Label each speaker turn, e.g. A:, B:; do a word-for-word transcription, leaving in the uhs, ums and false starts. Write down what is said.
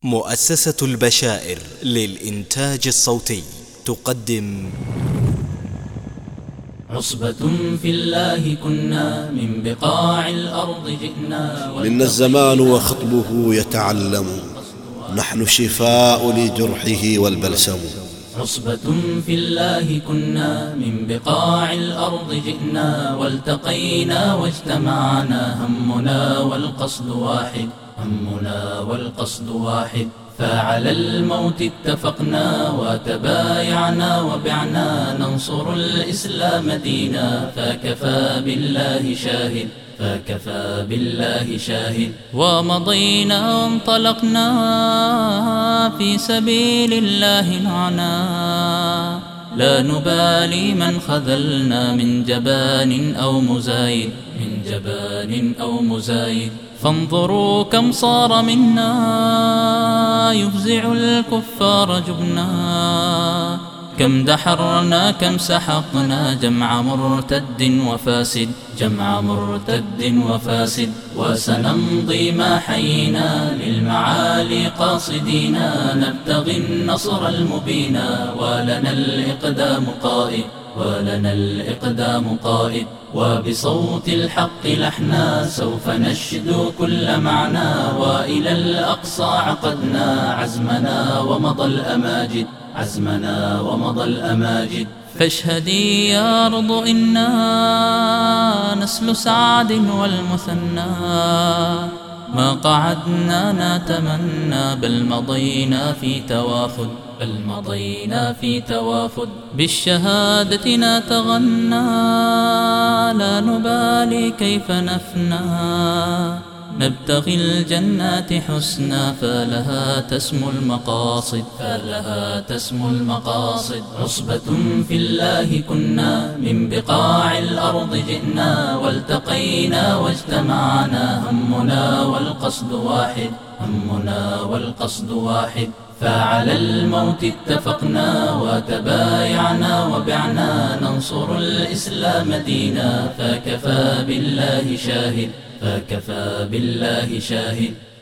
A: مؤسسة البشائر للإنتاج الصوتي تقدم
B: عصبة في الله كنا من بقاع الأرض جئنا.
C: منا الزمان وخطبه يتعلم، نحن شفاء لجرحه والبلسم.
B: عصبة في الله كنا من بقاع الأرض جئنا، والتقينا واجتمعنا، همنا والقصد واحد، همنا والقصد واحد. فعلى الموت اتفقنا وتبايعنا وبعنا، ننصر الإسلام دينا، فكفى بالله شاهد، فكفى بالله شاهد. ومضينا وانطلقنا في سبيل الله معنا، لا نبالي من خذلنا من جبان أو مزايد، من جبان أو مزايد. فانظروا كم صار منا يفزع الكفار جبنا، كم دحرنا كم سحقنا جمع مرتد وفاسد، جمع مرتد وفاسد. وسنمضي ما حيينا للمعالي قاصدينا، نبتغي النصر المبينا، ولنا الإقدام قائد، ولنا الإقدام قائد. وبصوت الحق لحنا سوف نشدو كل معنى، وإلى الأقصى عقدنا عزمنا ومضى الأماجد، عزمنا ومضى الأماجد. فاشهدي يا أرض إنا نسل سعد والمثنى، ما قعدنا نتمنى بل مضينا في توافد، بل مضينا في توافد. بالشهادة نتغنى لا نبالي كيف نفنى، نبتغي الجنات حسنا، فلها تسمو المقاصد، فلها تسمو المقاصد. عصبة في الله كنا من بقاع الأرض جئنا، والتقينا واجتمعنا، همنا والقصد واحد، همنا والقصد واحد. فعلى الموت اتفقنا وتبايعنا وبعنا، ننصر الإسلام دينا، فكفى بالله شاهد، فكفى بالله شاهد.